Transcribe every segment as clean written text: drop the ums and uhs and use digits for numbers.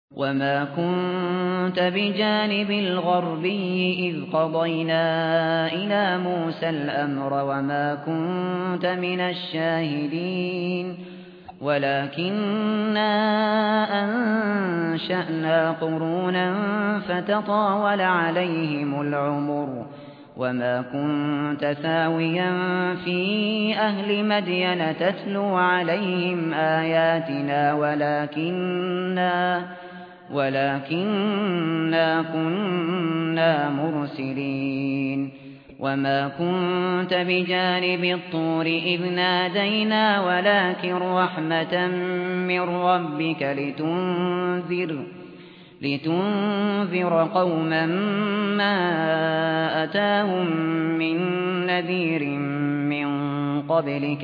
وما كنت بجانب الغربي إذ قضينا إلى موسى الأمر وما كنت من الشاهدين ولكننا أنشأنا قرونا فتطاول عليهم العمر وما كنت ثاويا في أهل مدين تتلو عليهم آياتنا ولكننا كنا مرسلين وما كنت بجانب الطور إذ نادينا ولكن رحمة من ربك لتنذر قوما ما أتاهم من نذير من قبلك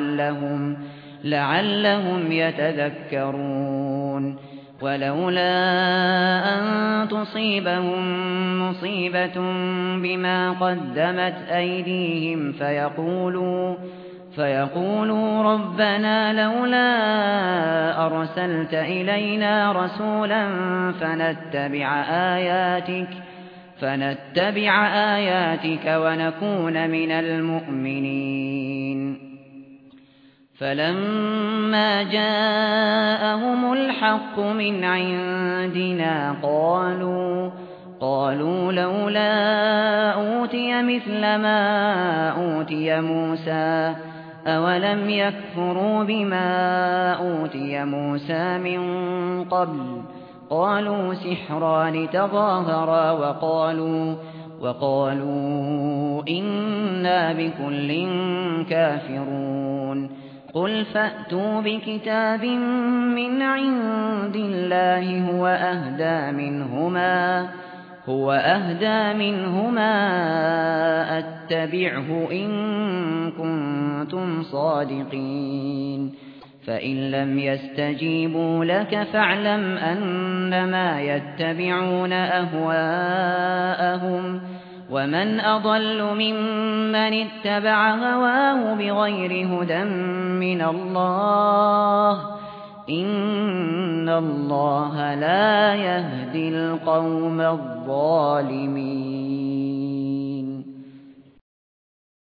لعلهم يتذكرون ولولا أن تصيبهم مصيبة بما قدمت أيديهم فيقولوا ربنا لولا أرسلت إلينا رسولا فنتبع آياتك ونكون من المؤمنين فلما جاءهم الحق من عندنا قالوا لولا أوتي مثل ما أوتي موسى أولم يكفروا بما أوتي موسى من قبل قالوا سحران تظاهرا وقالوا إنا بكل كافرون قل فأتوا بكتاب من عند الله هو أهدى منهما أتبعه إن كنتم صادقين فإن لم يستجيبوا لك فاعلم أنما يتبعون أهواءهم ومن أضل ممن اتبع هواه بغير هدى من الله إن الله لا يهدي القوم الظالمين